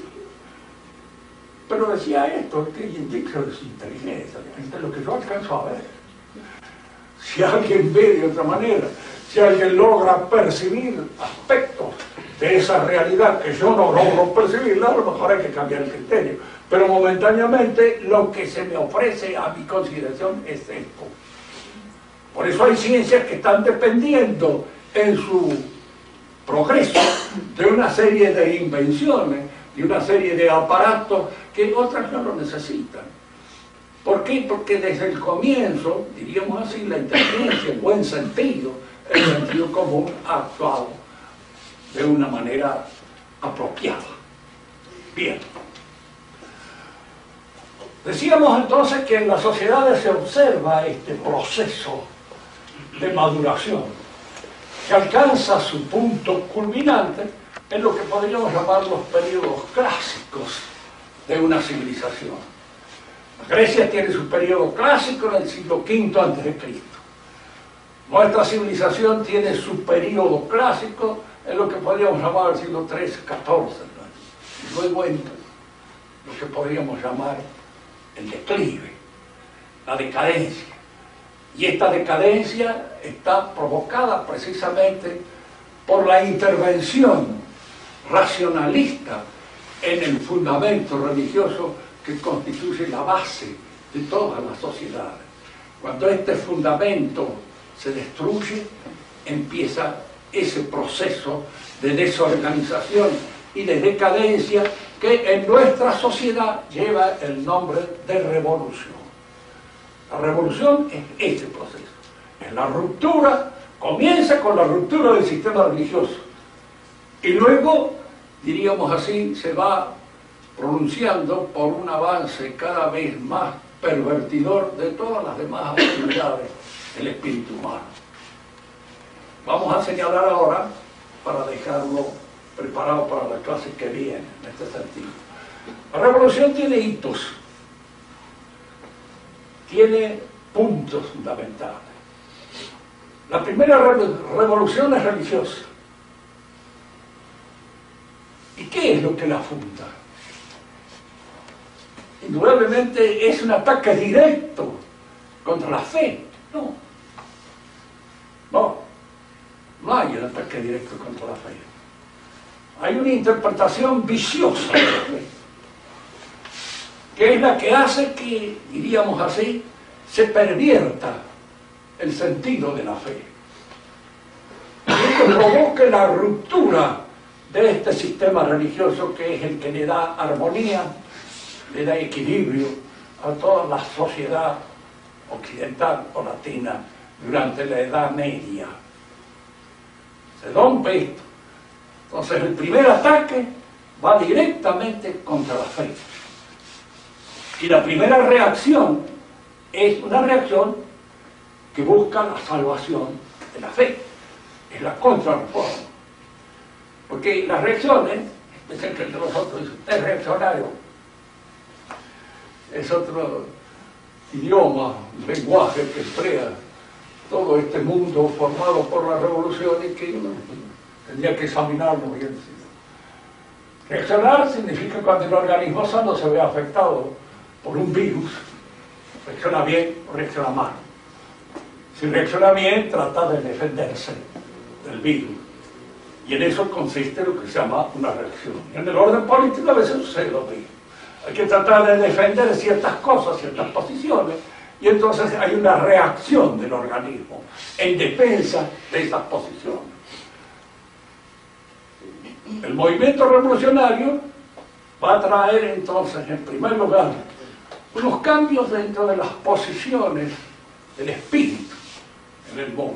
Pero decía esto, que indica su inteligencia, esto es lo que yo alcanzo a ver. Si alguien ve de otra manera, si alguien logra percibir aspectos de esa realidad que yo no logro percibirla, a lo mejor hay que cambiar el criterio. Pero momentáneamente lo que se me ofrece a mi consideración es esto. Por eso hay ciencias que están dependiendo en su progreso de una serie de invenciones, de una serie de aparatos que otras no lo necesitan. ¿Por qué? Porque desde el comienzo, diríamos así, la inteligencia, el buen sentido, el sentido común ha actuado de una manera apropiada. Bien. Decíamos entonces que en las sociedades se observa este proceso de maduración que alcanza su punto culminante en lo que podríamos llamar los periodos clásicos de una civilización. Grecia tiene su periodo clásico en el siglo V a.C. Nuestra civilización tiene su periodo clásico en lo que podríamos llamar el siglo XIII, XIV. Y luego entra lo que podríamos llamar el declive, la decadencia. Y esta decadencia está provocada precisamente por la intervención racionalista en el fundamento religioso que constituye la base de todas las sociedades. Cuando este fundamento se destruye, empieza ese proceso de desorganización y de decadencia que en nuestra sociedad lleva el nombre de revolución. La revolución es este proceso, es la ruptura, comienza con la ruptura del sistema religioso y luego, diríamos así, se va pronunciando por un avance cada vez más pervertidor de todas las demás actividades del espíritu humano. Vamos a señalar ahora, para dejarlo preparado para la clase que viene, en este sentido. La revolución tiene hitos, tiene puntos fundamentales. La primera revolución es religiosa. ¿Y qué es lo que la funda? Indudablemente es un ataque directo contra la fe. No No hay el ataque directo contra la fe. Hay una interpretación viciosa de la fe, que es la que hace que, diríamos así, se pervierta el sentido de la fe. Y esto provoca la ruptura de este sistema religioso que es el que le da armonía, le da equilibrio a toda la sociedad occidental o latina durante la Edad Media. Se rompe esto. Entonces el primer ataque va directamente contra la fe. Y la primera reacción es una reacción que busca la salvación de la fe. Es la contrarreforma. Porque las reacciones, dicen que entre nosotros es reaccionario, es otro idioma, lenguaje que emplea todo este mundo formado por la revolución y que uno tendría que examinarlo bien. Reaccionar significa cuando el organismo sano se ve afectado por un virus. Reacciona bien o reacciona mal. Si reacciona bien, trata de defenderse del virus. Y en eso consiste lo que se llama una reacción. En el orden político a veces sucede lo mismo. Hay que tratar de defender ciertas cosas, ciertas posiciones, y entonces hay una reacción del organismo en defensa de esas posiciones. El movimiento revolucionario va a traer entonces, en primer lugar, unos cambios dentro de las posiciones del espíritu en el mundo.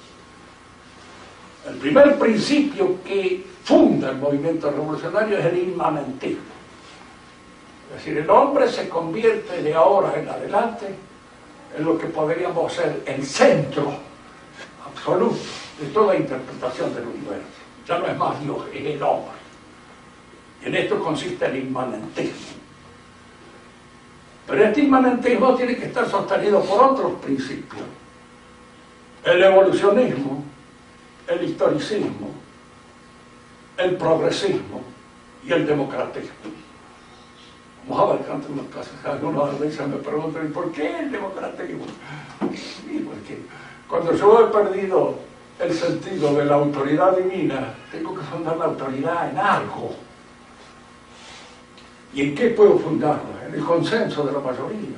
El primer principio que funda el movimiento revolucionario es el inmanentismo. Es decir, el hombre se convierte de ahora en adelante en lo que podríamos ser el centro absoluto de toda interpretación del universo. Ya no es más Dios, es el hombre. Y en esto consiste el inmanentismo. Pero este inmanentismo tiene que estar sostenido por otros principios. El evolucionismo, el historicismo, el progresismo y el democratismo. Vamos a ver que en los casos algunos a veces me preguntan, ¿y por qué el democratismo? Y porque cuando yo he perdido el sentido de la autoridad divina, tengo que fundar la autoridad en algo. ¿Y en qué puedo fundarla? En el consenso de la mayoría.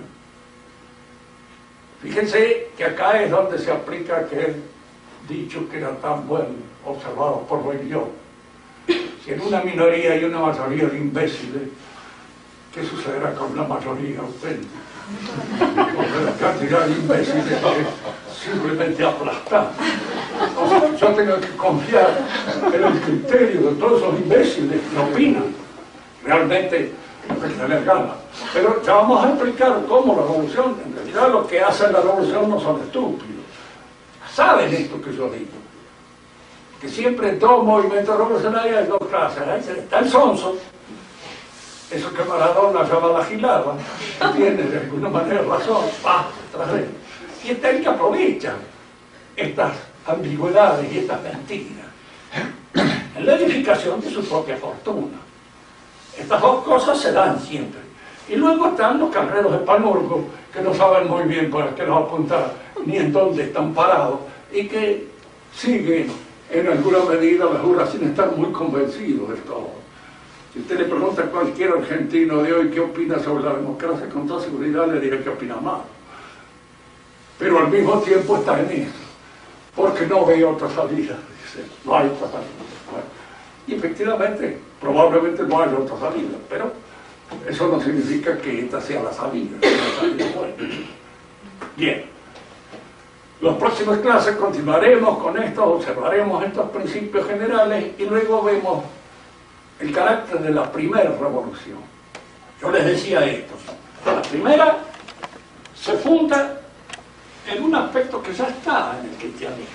Fíjense que acá es donde se aplica aquel dicho que era tan bueno, observado por Boileau. Si en una minoría hay una mayoría de imbéciles, ¿qué sucederá con una mayoría auténtica? Porque la cantidad de imbéciles es simplemente aplastada. Entonces, yo tengo que confiar en el criterio de todos esos imbéciles que opinan. Realmente hay que tener ganas. Pero ya vamos a explicar cómo la revolución, en realidad lo que hace la revolución no son estúpidos. Saben esto que yo digo. Que siempre en todo movimiento revolucionario hay dos clases. Está el sonso, eso que Maradona llama la gilada, que tiene de alguna manera razón, va detrás de él. Y está el que aprovecha estas ambigüedades y estas mentiras en la edificación de su propia fortuna. Estas dos cosas se dan siempre. Y luego están los carreros de Panurgo, que no saben muy bien para qué los apuntar, ni en dónde están parados, y que siguen en alguna medida la jura sin estar muy convencidos de todo. Si usted le pregunta a cualquier argentino de hoy qué opina sobre la democracia, con toda seguridad le dirá que opina mal. Pero al mismo tiempo está en eso, porque no ve otra salida, dice, no hay otra salida. Bueno, y efectivamente, probablemente no haya otra salida, pero eso no significa que esta sea la salida, buena. Bien, las próximas clases continuaremos con esto, observaremos estos principios generales y luego vemos el carácter de la primera revolución. Yo les decía esto, la primera se funda en un aspecto que ya está en el cristianismo.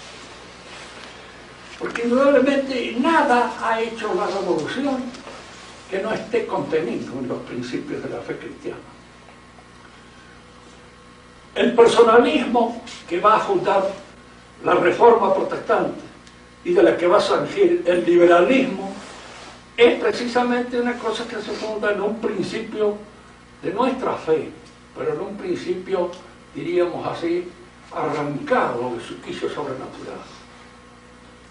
Porque indudablemente nada ha hecho la revolución que no esté contenido en los principios de la fe cristiana. El personalismo que va a fundar la reforma protestante y de la que va a surgir el liberalismo es precisamente una cosa que se funda en un principio de nuestra fe, pero en un principio, diríamos así, arrancado de su quicio sobrenatural.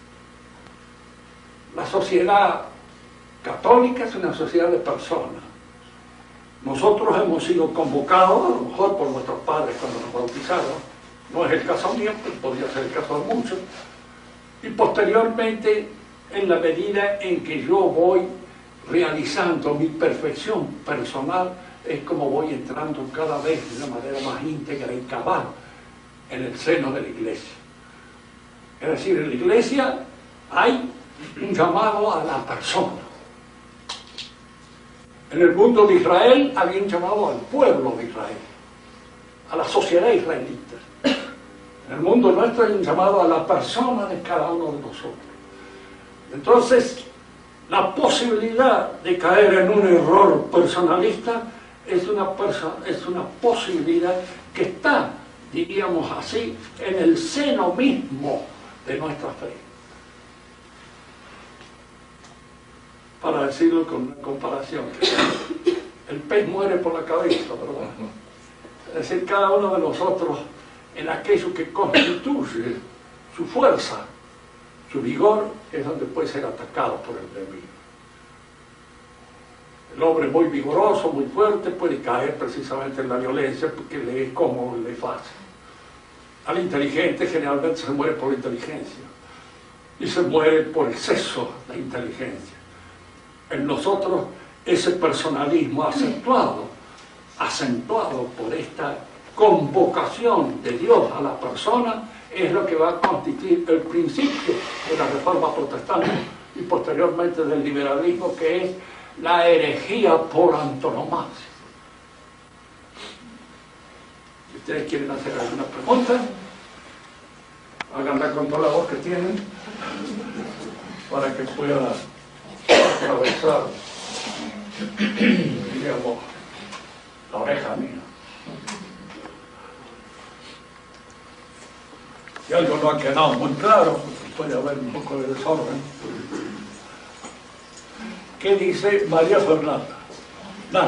La sociedad católica es una sociedad de personas. Nosotros hemos sido convocados, a lo mejor por nuestros padres cuando nos bautizaron, no es el caso mío, pero podría ser el caso de muchos, y posteriormente, en la medida en que yo voy realizando mi perfección personal, es como voy entrando cada vez de una manera más íntegra y cabal en el seno de la Iglesia. Es decir, en la Iglesia hay un llamado a la persona. En el mundo de Israel había un llamado al pueblo de Israel, a la sociedad israelita. En el mundo nuestro hay un llamado a la persona de cada uno de nosotros. Entonces, la posibilidad de caer en un error personalista es una posibilidad que está, diríamos así, en el seno mismo de nuestra fe. Para decirlo con una comparación, el pez muere por la cabeza, ¿verdad? Es decir, cada uno de nosotros, en aquello que constituye su fuerza, su vigor, es donde puede ser atacado por el enemigo. El hombre muy vigoroso, muy fuerte, puede caer precisamente en la violencia porque le es cómodo, le es fácil. Al inteligente generalmente se muere por inteligencia y se muere por exceso de inteligencia. En nosotros ese personalismo acentuado por esta convocación de Dios a la persona, es lo que va a constituir el principio de la Reforma Protestante y posteriormente del liberalismo, que es la herejía por antonomasia. Si ustedes quieren hacer alguna pregunta, háganla con toda la voz que tienen para que pueda atravesar, digamos, la oreja mía. Si algo no ha quedado muy claro, puede haber un poco de desorden. ¿Qué dice María Fernanda? Nada.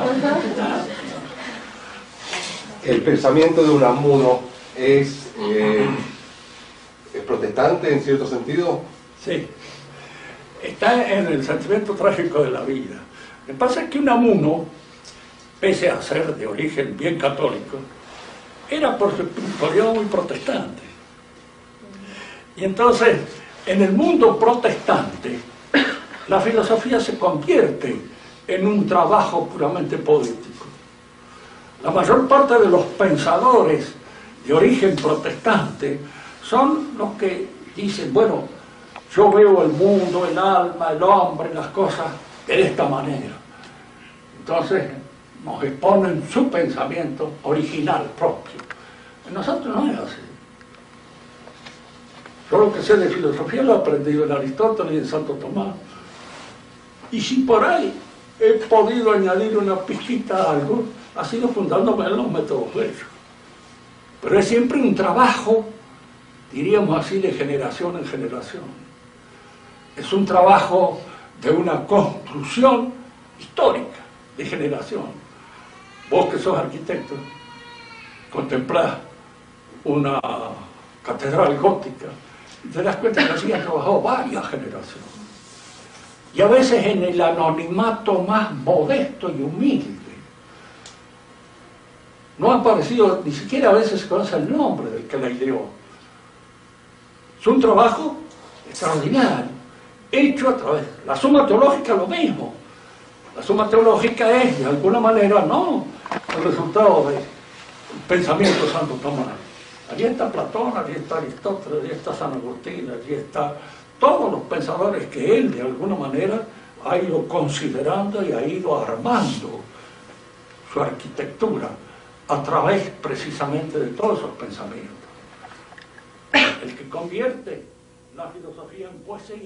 El pensamiento de Unamuno es protestante en cierto sentido. Sí. Está en el sentimiento trágico de la vida. Lo que pasa es que Unamuno, pese a ser de origen bien católico, era por su periodo muy protestante. Y entonces, en el mundo protestante, la filosofía se convierte en un trabajo puramente político. La mayor parte de los pensadores de origen protestante son los que dicen, bueno, yo veo el mundo, el alma, el hombre, las cosas de esta manera. Entonces nos exponen su pensamiento original propio. En nosotros no es así. Yo lo que sé de filosofía lo he aprendido en Aristóteles y en Santo Tomás. Y si por ahí he podido añadir una pizquita a algo, ha sido fundándome en los métodos de ellos. Pero es siempre un trabajo, diríamos así, de generación en generación. Es un trabajo de una construcción histórica, de generación. Vos que sos arquitecto, contemplás una catedral gótica, y te das cuenta que así han trabajado varias generaciones. Y a veces en el anonimato más modesto y humilde. No ha aparecido, ni siquiera a veces se conoce el nombre del que la ideó. Es un trabajo extraordinario, hecho a través. La Suma Teológica lo mismo. La Suma Teológica es, de alguna manera, no el resultado del pensamiento de Santo Tomás. Allí está Platón, allí está Aristóteles, allí está San Agustín, allí está todos los pensadores que él, de alguna manera, ha ido considerando y ha ido armando su arquitectura a través precisamente de todos esos pensamientos. El que convierte la filosofía en poesía